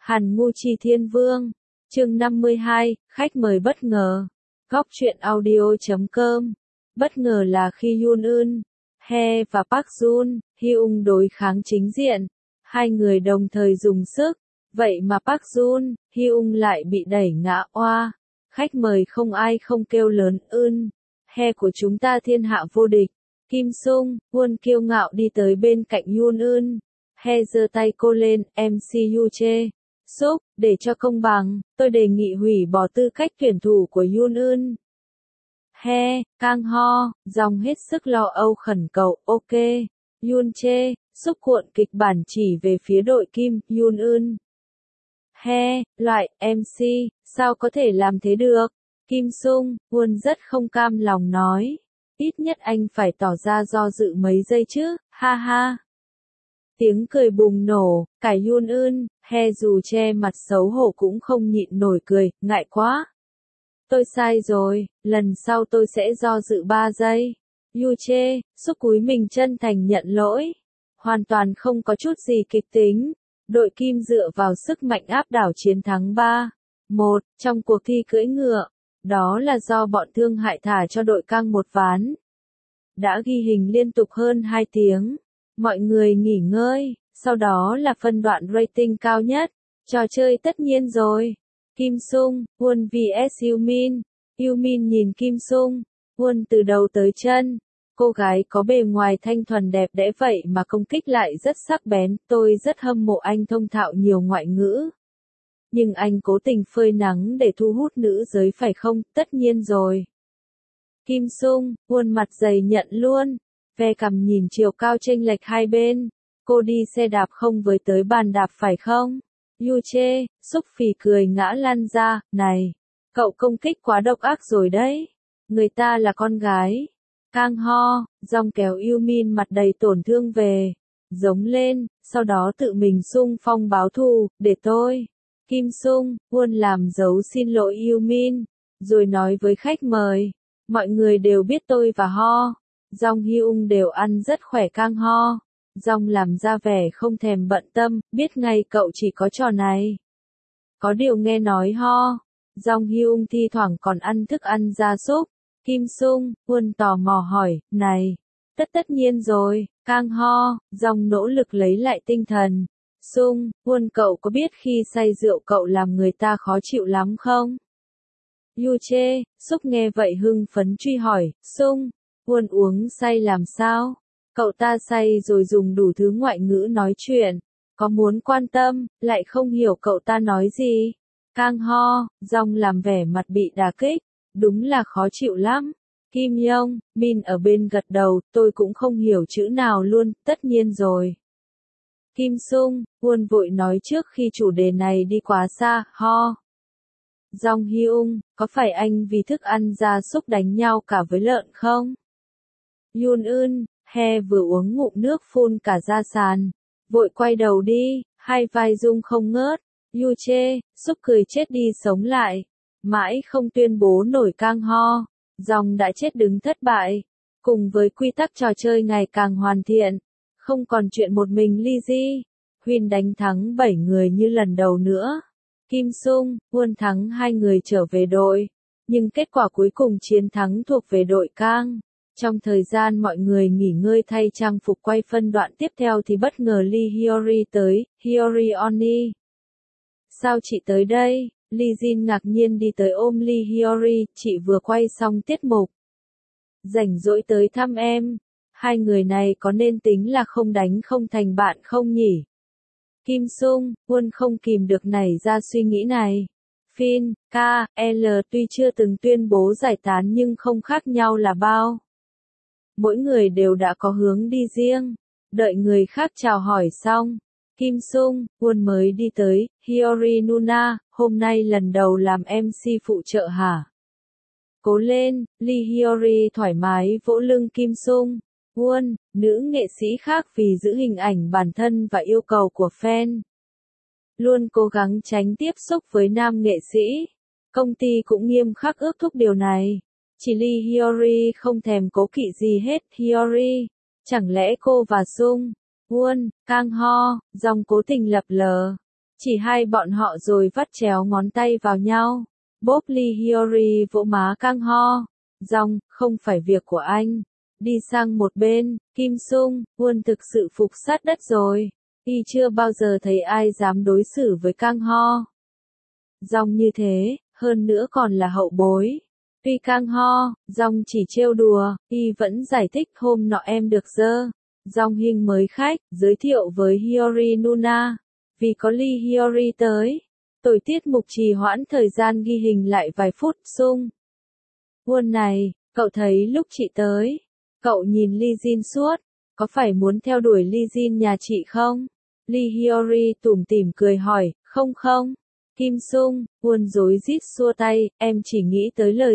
Hàn Ngu Chi Thiên Vương. Chương 52, khách mời bất ngờ. Góc truyện audio.com. Bất ngờ là khi Yoon Eun Hye và Park Jun Hyung đối kháng chính diện. Hai người đồng thời dùng sức, vậy mà Park Jun Hyung lại bị đẩy ngã oa. Khách mời không ai không kêu lớn Eun Hye của chúng ta thiên hạ vô địch. Kim Sung Won kiêu ngạo đi tới bên cạnh Yoon Eun Hye giơ tay cô lên, MCU chê. Xúc, để cho công bằng, tôi đề nghị hủy bỏ tư cách tuyển thủ của Yoon Eun Hye. Kang Ho dòng hết sức lo âu khẩn cầu, ok. Yoon chê, xúc cuộn kịch bản chỉ về phía đội Kim. Yoon Eun Hye, loại, MC, sao có thể làm thế được? Kim Sung Won rất không cam lòng nói. Ít nhất anh phải tỏ ra do dự mấy giây chứ, ha ha. Tiếng cười bùng nổ, cả Yoon Eun Hye dù che mặt xấu hổ cũng không nhịn nổi cười, ngại quá. Tôi sai rồi, lần sau tôi sẽ do dự 3 giây. Yu chê, xúc cúi mình chân thành nhận lỗi. Hoàn toàn không có chút gì kịch tính. Đội Kim dựa vào sức mạnh áp đảo chiến thắng 3-1 trong cuộc thi cưỡi ngựa. Đó là do bọn Thương Hại thả cho đội Kang một ván. Đã ghi hình liên tục hơn 2 tiếng. Mọi người nghỉ ngơi, sau đó là phân đoạn rating cao nhất. Trò chơi tất nhiên rồi. Kim Sung Won vs Yumin. Yumin nhìn Kim Sung Won từ đầu tới chân. Cô gái có bề ngoài thanh thuần đẹp đẽ vậy mà công kích lại rất sắc bén. Tôi rất hâm mộ anh thông thạo nhiều ngoại ngữ. Nhưng anh cố tình phơi nắng để thu hút nữ giới phải không? Tất nhiên rồi. Kim Sung Won mặt dày nhận luôn. Ve cằm nhìn chiều cao chênh lệch hai bên. Cô đi xe đạp không với tới bàn đạp phải không? Yu chê, xúc phì cười ngã lăn ra, này, cậu công kích quá độc ác rồi đấy. Người ta là con gái. Kang Ho, dòng kéo Yumin mặt đầy tổn thương về. Giống lên, sau đó tự mình xung phong báo thù, để tôi. Kim Sung Won làm dấu xin lỗi Yumin, rồi nói với khách mời. Mọi người đều biết tôi và Ho Jong Hyung đều ăn rất khỏe. Kang Ho Jong làm ra vẻ không thèm bận tâm, biết ngay cậu chỉ có trò này. Có điều nghe nói Ho Jong Hyung thi thoảng còn ăn thức ăn gia súc. Kim Sung Won tò mò hỏi, này, tất nhiên rồi. Kang Ho Jong nỗ lực lấy lại tinh thần. Sung Won cậu có biết khi say rượu cậu làm người ta khó chịu lắm không? Yu chê, xúc nghe vậy hưng phấn truy hỏi, Sung Won uống say làm sao? Cậu ta say rồi dùng đủ thứ ngoại ngữ nói chuyện. Có muốn quan tâm, lại không hiểu cậu ta nói gì. Kang Ho Jong làm vẻ mặt bị đả kích. Đúng là khó chịu lắm. Kim Yong Min ở bên gật đầu, tôi cũng không hiểu chữ nào luôn, tất nhiên rồi. Kim Sung Won vội nói trước khi chủ đề này đi quá xa, Ho Jong Hyung, có phải anh vì thức ăn gia súc đánh nhau cả với lợn không? Yoon Eun Hye vừa uống ngụm nước phun cả ra sàn. Vội quay đầu đi, hai vai rung không ngớt. Yu chê, xúc cười chết đi sống lại. Mãi không tuyên bố nổi. Kang Ho Jong đã chết đứng thất bại. Cùng với quy tắc trò chơi ngày càng hoàn thiện. Không còn chuyện một mình Lee Ji Huyên đánh thắng 7 người như lần đầu nữa. Kim Sung Won thắng 2 người trở về đội. Nhưng kết quả cuối cùng chiến thắng thuộc về đội Kang. Trong thời gian mọi người nghỉ ngơi thay trang phục quay phân đoạn tiếp theo thì bất ngờ Lee Hyori tới. Hyori Oni. Sao chị tới đây? Lee Jin ngạc nhiên đi tới ôm Lee Hyori, chị vừa quay xong tiết mục. Rảnh rỗi tới thăm em. Hai người này có nên tính là không đánh không thành bạn không nhỉ? Kim Sung Won không kìm được nảy ra suy nghĩ này. Fin, K.L tuy chưa từng tuyên bố giải tán nhưng không khác nhau là bao. Mỗi người đều đã có hướng đi riêng. Đợi người khác chào hỏi xong. Kim Sung Won mới đi tới. Hyori Nuna, hôm nay lần đầu làm MC phụ trợ hả? Cố lên, Lee Hyori thoải mái vỗ lưng Kim Sung Won, nữ nghệ sĩ khác vì giữ hình ảnh bản thân và yêu cầu của fan. Luôn cố gắng tránh tiếp xúc với nam nghệ sĩ. Công ty cũng nghiêm khắc ước thúc điều này. Chỉ Lee Hyori không thèm cố kỵ gì hết. Hyori, chẳng lẽ cô và Sung Won, Kang Ho Jong cố tình lập lờ? Chỉ hai bọn họ rồi vắt chéo ngón tay vào nhau. Bob Lee Hyori vỗ má Kang Ho. Dòng, không phải việc của anh. Đi sang một bên, Kim Sung, Won thực sự phục sát đất rồi. Y chưa bao giờ thấy ai dám đối xử với Kang Ho Dòng như thế, hơn nữa còn là hậu bối. Tuy Kang Ho Dòng chỉ trêu đùa, Y vẫn giải thích hôm nọ em được Dòng Hinh mới khách, giới thiệu với Hyori Nuna. Vì có Lee Hyori tới, tổ tiết mục trì hoãn thời gian ghi hình lại vài phút. Sung Won này, cậu thấy lúc chị tới, cậu nhìn Lee Jin suốt, có phải muốn theo đuổi Lee Jin nhà chị không? Lee Hyori tủm tỉm cười hỏi, không. Kim Sung Won rối rít xua tay, em chỉ nghĩ tới lời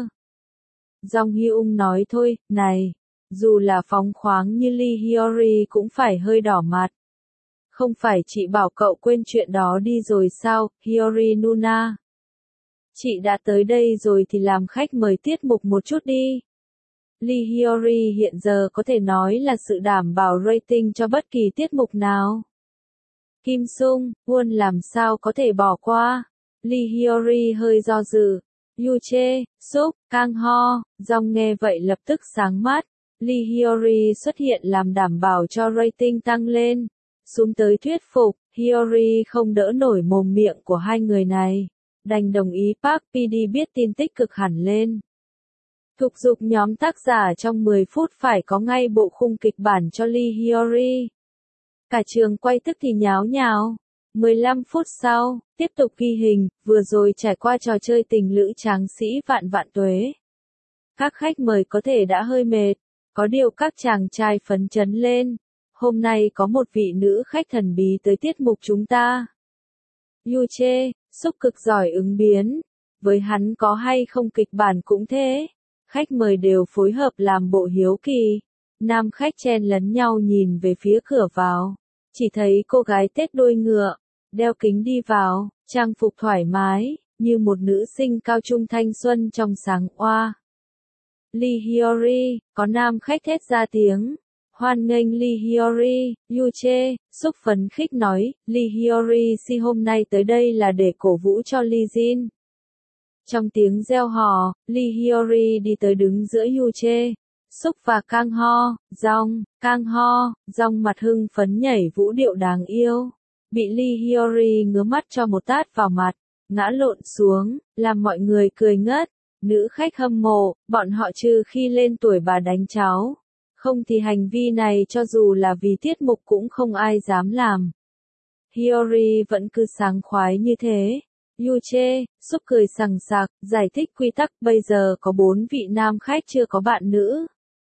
Dòng Hyung nói thôi, này, dù là phóng khoáng như Lee Hyori cũng phải hơi đỏ mặt. Không phải chị bảo cậu quên chuyện đó đi rồi sao, Hyori Nuna? Chị đã tới đây rồi thì làm khách mời tiết mục một chút đi. Lee Hyori hiện giờ có thể nói là sự đảm bảo rating cho bất kỳ tiết mục nào. Kim Sung Won làm sao có thể bỏ qua. Lee Hyori hơi do dự. Yu Che, Suk, Kang Ho Dòng nghe vậy lập tức sáng mắt. Lee Hyori xuất hiện làm đảm bảo cho rating tăng lên. Xuống tới thuyết phục, Hyori không đỡ nổi mồm miệng của hai người này. Đành đồng ý. Park PD biết tin tích cực hẳn lên. Thúc giục nhóm tác giả trong 10 phút phải có ngay bộ khung kịch bản cho Lee Hyori. Cả trường quay tức thì nháo nhào. 15 phút sau, tiếp tục ghi hình, vừa rồi trải qua trò chơi tình lữ tráng sĩ vạn vạn tuế. Các khách mời có thể đã hơi mệt, có điều các chàng trai phấn chấn lên. Hôm nay có một vị nữ khách thần bí tới tiết mục chúng ta. Yu Che, Suk cực giỏi ứng biến. Với hắn có hay không kịch bản cũng thế. Khách mời đều phối hợp làm bộ hiếu kỳ. Nam khách chen lấn nhau nhìn về phía cửa vào. Chỉ thấy cô gái tết đuôi ngựa, đeo kính đi vào, trang phục thoải mái, như một nữ sinh cao trung thanh xuân trong sáng oa. Lee Hyori, có nam khách thét ra tiếng. Hoan nghênh Lee Hyori, Yu Che, Suk phấn khích nói, Lee Hyori si hôm nay tới đây là để cổ vũ cho Lee Jin. Trong tiếng reo hò, Lee Hyori đi tới đứng giữa Yu Che, Suk và Kang Ho Dòng mặt hưng phấn nhảy vũ điệu đáng yêu. Bị Lee Hyori ngứa mắt cho một tát vào mặt, ngã lộn xuống, làm mọi người cười ngất. Nữ khách hâm mộ, bọn họ trừ khi lên tuổi bà đánh cháu. Không thì hành vi này cho dù là vì tiết mục cũng không ai dám làm. Hyori vẫn cứ sảng khoái như thế. Yu Che, Suk cười sằng sặc, giải thích quy tắc bây giờ có 4 vị nam khách chưa có bạn nữ.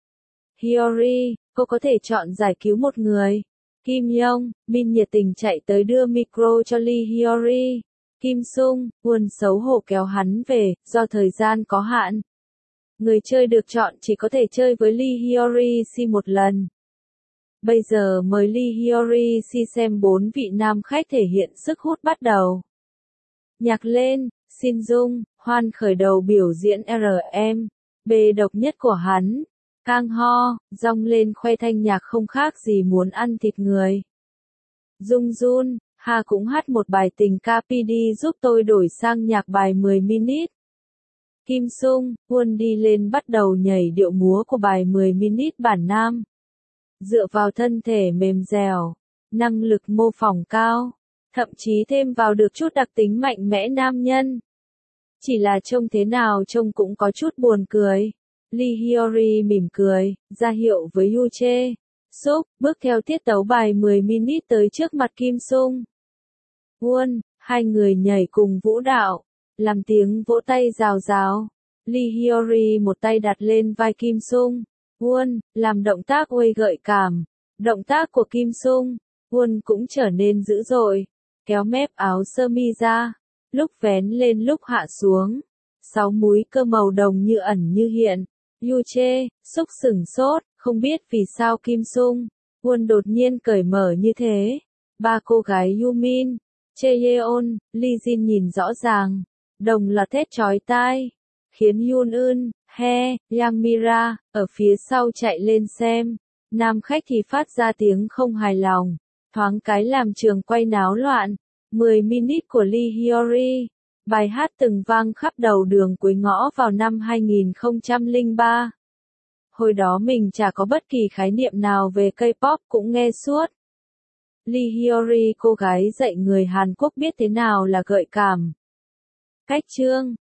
Hyori, cô có thể chọn giải cứu một người. Kim Yong, Min nhiệt tình chạy tới đưa micro cho Lee Hyori. Kim Sung, Won xấu hổ kéo hắn về, do thời gian có hạn. Người chơi được chọn chỉ có thể chơi với Lee Hyori si một lần. Bây giờ mời Lee Hyori si xem 4 vị nam khách thể hiện sức hút bắt đầu. Nhạc lên, Shin Dung, Hoan khởi đầu biểu diễn R&B độc nhất của hắn. Kang Ho, Dòng lên khoe thanh nhạc không khác gì muốn ăn thịt người. Dung Jun, Ha cũng hát một bài tình ca PD giúp tôi đổi sang nhạc bài 10 minute. Kim Sung, Won đi lên bắt đầu nhảy điệu múa của bài 10 minute bản nam. Dựa vào thân thể mềm dẻo, năng lực mô phỏng cao, thậm chí thêm vào được chút đặc tính mạnh mẽ nam nhân. Chỉ là trông thế nào trông cũng có chút buồn cười. Lee Hyori mỉm cười, ra hiệu với Yu Che. Suk, bước theo tiết tấu bài 10 minute tới trước mặt Kim Sung. Won, hai người nhảy cùng vũ đạo, làm tiếng vỗ tay rào rào. Lee Hyori một tay đặt lên vai Kim Sung. Won, làm động tác uây gợi cảm. Động tác của Kim Sung, Won cũng trở nên dữ dội. Kéo mép áo sơ mi ra, lúc vén lên lúc hạ xuống. 6 múi cơ màu đồng như ẩn như hiện. Yu Che, Suk sửng sốt, không biết vì sao Kim Sung, Won đột nhiên cởi mở như thế. Ba cô gái Yumin, Cheyeon, Lee Jin nhìn rõ ràng, đồng loạt thét chói tai, khiến Yoon Eun, He, Yang Mira, ở phía sau chạy lên xem. Nam khách thì phát ra tiếng không hài lòng, thoáng cái làm trường quay náo loạn. 10 minute của Lee Hyori. Bài hát từng vang khắp đầu đường cuối ngõ vào năm 2003. Hồi đó mình chả có bất kỳ khái niệm nào về K-pop cũng nghe suốt. Lee Hyori, cô gái dạy người Hàn Quốc biết thế nào là gợi cảm. Cách chương